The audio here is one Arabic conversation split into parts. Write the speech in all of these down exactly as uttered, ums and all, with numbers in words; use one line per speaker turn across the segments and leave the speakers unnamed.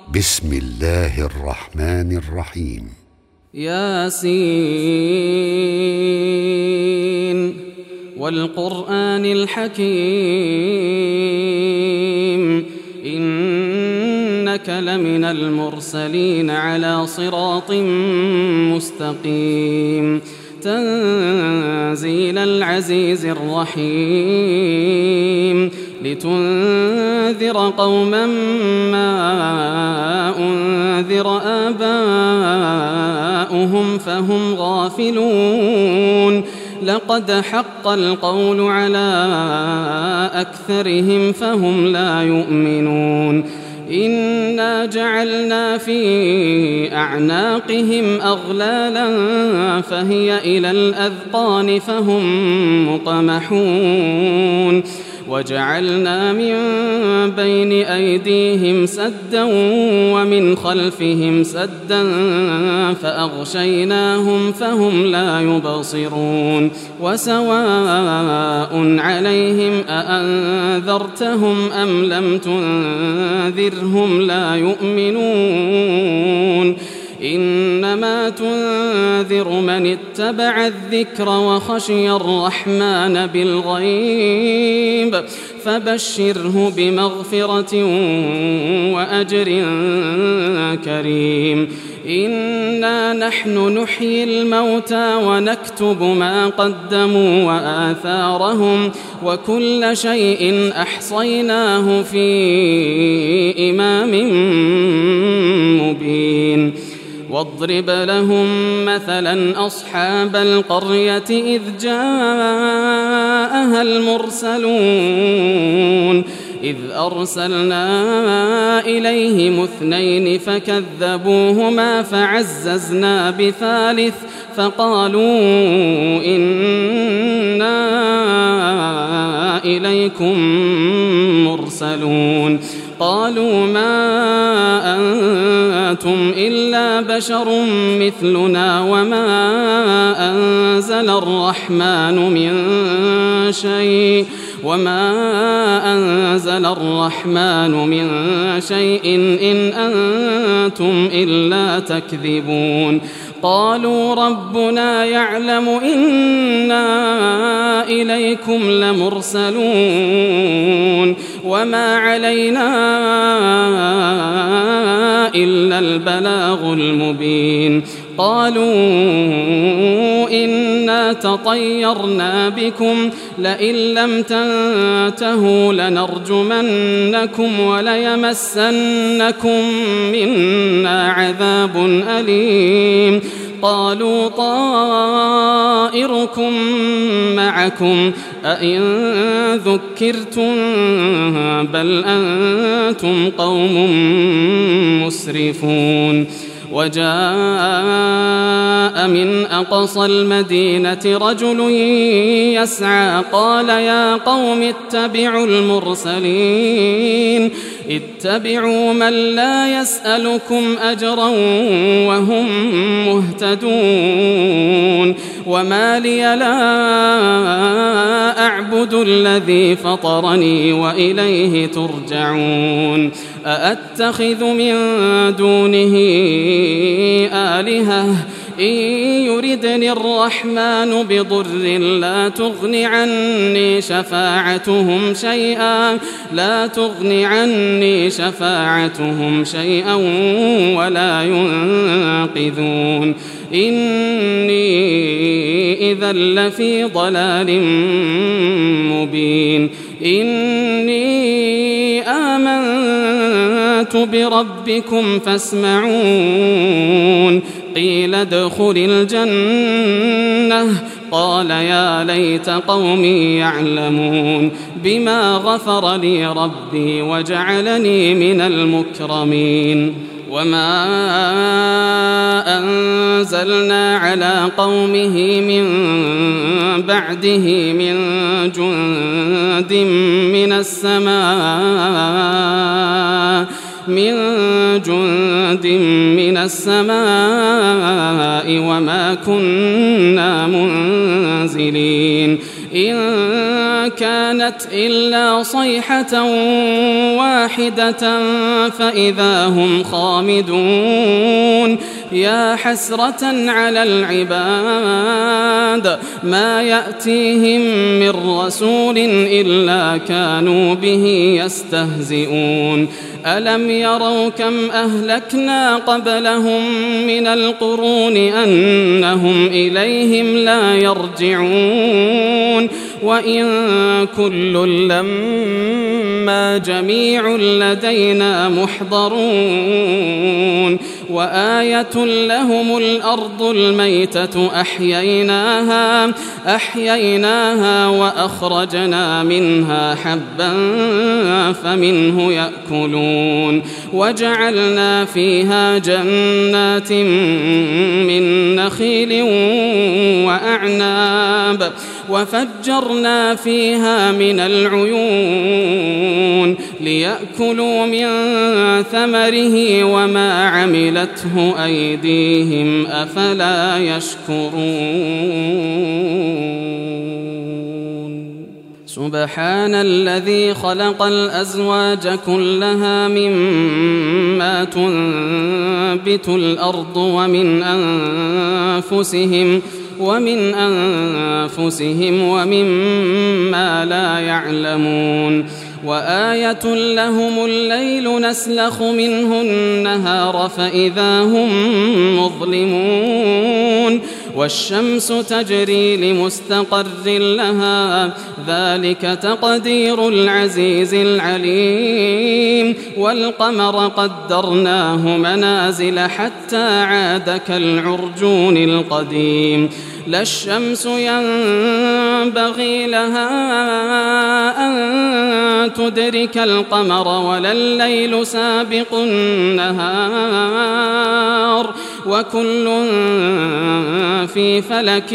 بسم الله الرحمن الرحيم.
ياسين والقرآن الحكيم إنك لمن المرسلين على صراط مستقيم تنزيل العزيز الرحيم لتنذر قوما ما أنذر آباؤهم فهم غافلون لقد حق القول على أكثرهم فهم لا يؤمنون إنا جعلنا في أعناقهم أغلالا فهي إلى الأذقان فهم مقمحون وجعلنا من بين أيديهم سدا ومن خلفهم سدا فأغشيناهم فهم لا يبصرون وسواء عليهم أأنذرتهم أم لم تنذرهم لا يؤمنون إنما تنذر من اتبع الذكر وخشي الرحمن بالغيب فبشره بمغفرة وأجر كريم إنا نحن نحيي الموتى ونكتب ما قدموا وآثارهم وكل شيء أحصيناه في إمام مبين واضرب لهم مثلا أصحاب القرية إذ جاءها المرسلون إذ أرسلنا إليهم اثنين فكذبوهما فعززنا بثالث فقالوا إنا إليكم مرسلون قالوا ما أنتم إلا بشر مثلنا وما أنزل الرحمن من شيء وما أنزل الرحمن من شيء إن أنتم إلا تكذبون قالوا ربنا يعلم إنا إليكم لمرسلون وما علينا إلا البلاغ المبين قالوا إنا تطيرنا بكم لئن لم تنتهوا لنرجمنكم وليمسنكم منا عذاب أليم قالوا طائركم معكم أئن ذكرتم بل أنتم قوم مسرفون وجاء من أقصى المدينة رجل يسعى قال يا قوم اتبعوا المرسلين اتبعوا من لا يسألكم أجرا وهم مهتدون وما لي لا أعبد الذي فطرني وإليه ترجعون أأتخذ من دونه آلهة إن يردني الرحمن بضر لا تغن عني شفاعتهم شيئا لا تغن عني شفاعتهم شيئا ولا ينقذون إني إذا لفي ضلال مبين إني آمنت بربكم فاسمعون قيل ادخل الجنة قال يا ليت قومي يعلمون بما غفر لي ربي وجعلني من المكرمين وما أنزلنا على قومه من بعده من جند من السماء من جند من السماء وما كنا منزلين إن كانت إلا صيحة واحدة فإذا هم خامدون يا حسرة على العباد ما يأتيهم من رسول إلا كانوا به يستهزئون ألم يروا كم أهلكنا قبلهم من القرون أنهم إليهم لا يرجعون وإن كل لما جميع لدينا محضرون وآية لهم الأرض الميتة أحييناها أحييناها وأخرجنا منها حبا فمنه يأكلون وجعلنا فيها جنات من نخيل وأعناب وفجرنا فيها من العيون ليأكلوا من ثمره وما عملته أيديهم أفلا يشكرون سبحان الذي خلق الأزواج كلها مما تنبت الأرض ومن أنفسهم ومن أنفسهم ومما لا يعلمون وآية لهم الليل نسلخ منه النهار فإذا هم مظلمون والشمس تجري لمستقر لها ذلك تقدير العزيز العليم والقمر قدرناه منازل حتى عاد كالعرجون القديم لا الشمس ينبغي لها أن تدرك القمر ولا الليل سابق النهار وكل في فلك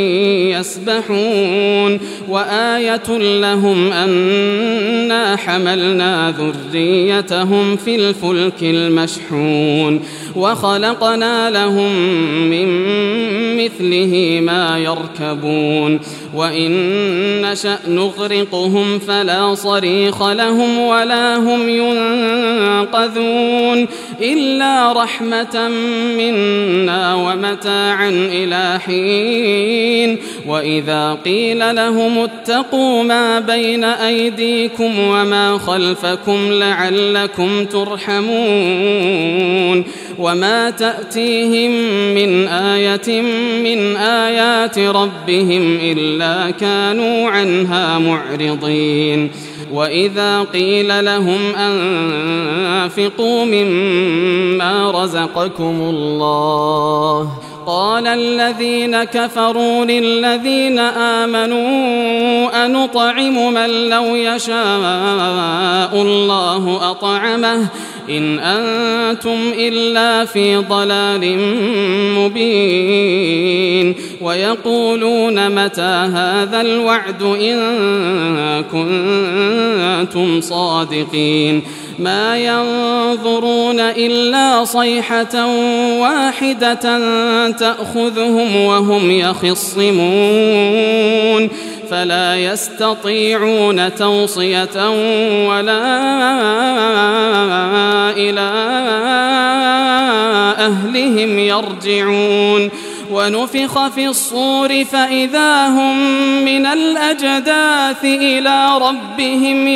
يسبحون وآية لهم أنا حملنا ذريتهم في الفلك المشحون وخلقنا لهم من مثله ما يركبون وإن نشأ نغرقهم فلا صريخ لهم ولا هم ينقذون إلا رحمة منا ومتاعا إلى حين وإذا قيل لهم اتقوا ما بين أيديكم وما خلفكم لعلكم ترحمون وما تأتيهم من آية من آيات ربهم إلا كانوا عنها معرضين وإذا قيل لهم أنفقوا مما رزقكم الله قال الذين كفروا للذين آمنوا أنطعم من لو يشاء الله أطعمه إن أنتم إلا في ضلال مبين ويقولون متى هذا الوعد إن كنتم صادقين ما ينظرون إلا صيحة واحدة تأخذهم وهم يخصمون فلا يستطيعون توصية ولا إلى أهلهم يرجعون ونفخ في الصور فإذا هم من الأجداث إلى ربهم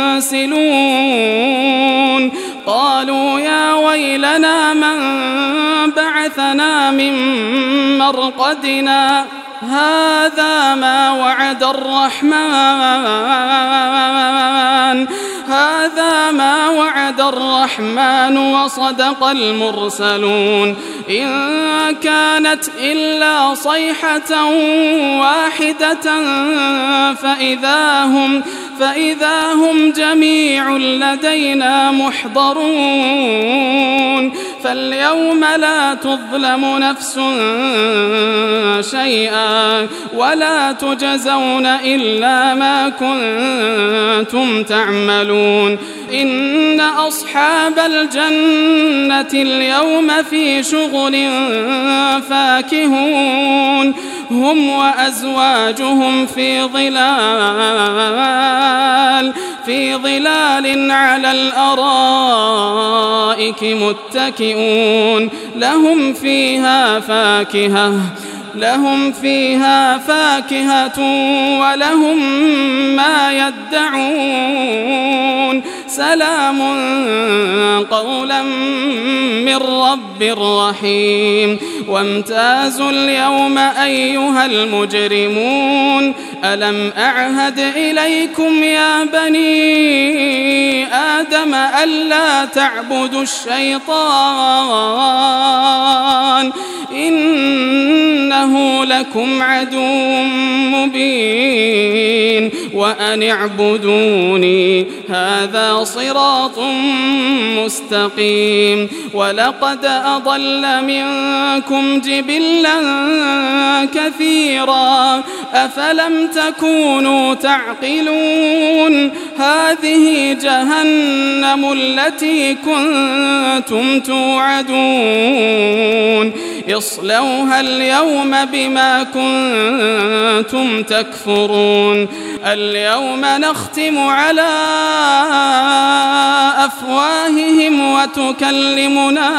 ينسلون قالوا يا ويلنا من بعثنا من مرقدنا هذا ما وعد الرحمن هذا ما وعد الرحمن وصدق المرسلون إن كانت إلا صيحة واحدة فإذا هم فإذا هم جميع لدينا محضرون فاليوم لا تظلم نفس شيئا ولا تجزون إلا ما كنتم تعملون إن أصحاب الجنة اليوم في شغل فاكهون هم وأزواجهم في ظلال في ظلال على الأرائك متكئون لهم فيها فاكهة لهم فيها فاكهة ولهم ما يدعون سلام قولا من رب رحيم وامتازوا اليوم أيها المجرمون ألم أعهد إليكم يا بني آدم ألا تعبدوا الشيطان إنه لكم عدو مبين وأن اعبدوني هذا صراط مستقيم ولقد أضل منكم جبلا كثيرا أفلم تكونوا تعقلون هذه جهنم التي كنتم توعدون اصلوها اليوم بما كنتم تكفرون اليوم نختم على أفواههم وتكلمنا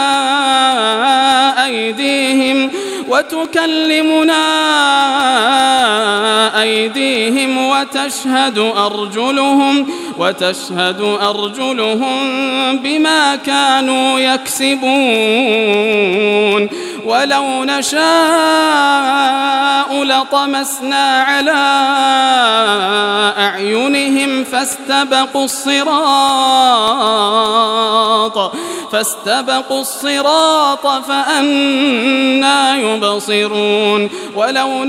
أيديهم وتكلمنا أيديهم وتشهد أرجلهم وتشهد أرجلهم بما كانوا يكسبون ولو نشاء لطمسنا على أعينهم فاستبقوا الصراط فاستبقوا الصراط فأنى يبصرون ولو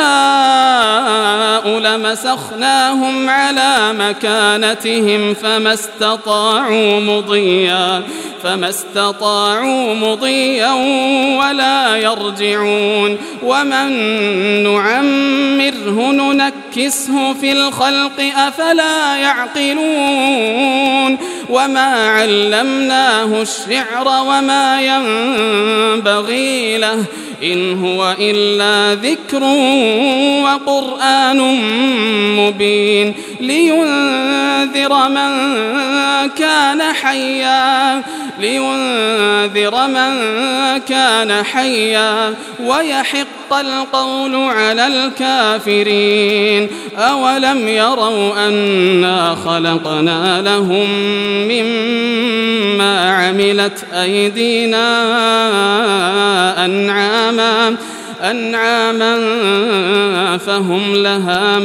نشاء لمسخناهم على مكانتهم فما استطاعوا مضيا فما استطاعوا مضيا ولا يرجعون ومن نعمره ننكسه في الخلق أفلا يعقلون وما علمناه الشعر وما ينبغي له إن هو إلا ذكر وقرآن مبين لينذر من كان حيا لينذر من كان حيا ويحق القول على الكافرين أولم يروا أنا خلقنا لهم مما عملت أيدينا أنعاما أنعاما فهم لها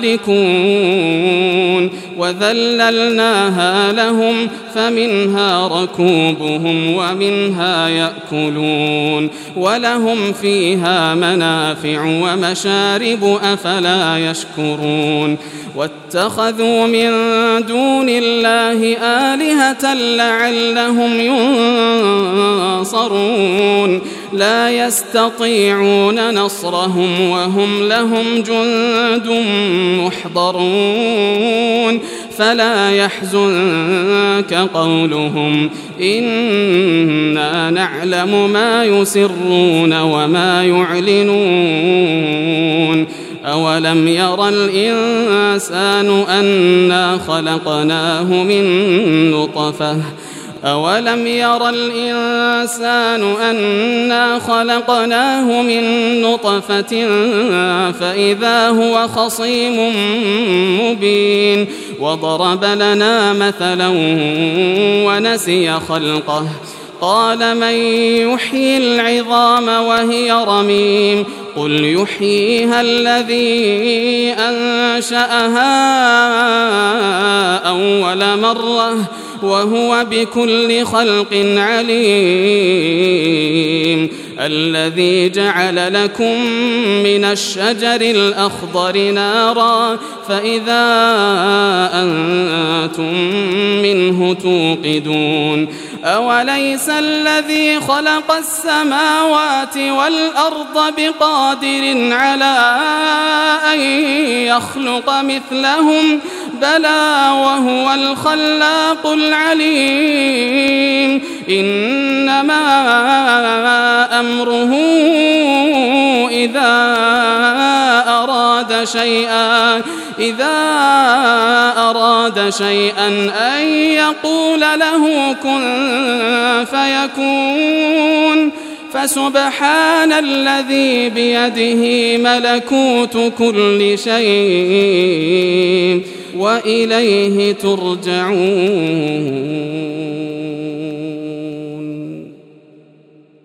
مالكون وذللناها لهم فمنها ركوبهم ومنها يأكلون ولهم فيها منافع ومشارب أفلا يشكرون واتخذوا من دون الله آلهة لعلهم ينصرون لا يستطيعون نصرهم وهم لهم جند محضرون فلا يحزنك قولهم إنا نعلم ما يسرون وما يعلنون أولم يرى الإنسان أنا خلقناه من نطفة أولم يرى الإنسان أنا خلقناه من نطفة فإذا هو خصيم مبين وضرب لنا مثلا ونسي خلقه قال من يحيي العظام وهي رميم قل يحييها الذي أنشأها أول مرة وهو بكل خلق عليم الذي جعل لكم من الشجر الأخضر نارا فإذا أنتم منه توقدون أوليس الذي خلق السماوات والأرض بقادر على أن يخلق مثلهم بلى وهو الخلاق العليم إنما أمره إذا شيئا إذا أراد شيئا أن يقول له كن فيكون فسبحان الذي بيده ملكوت كل شيء وإليه ترجعون.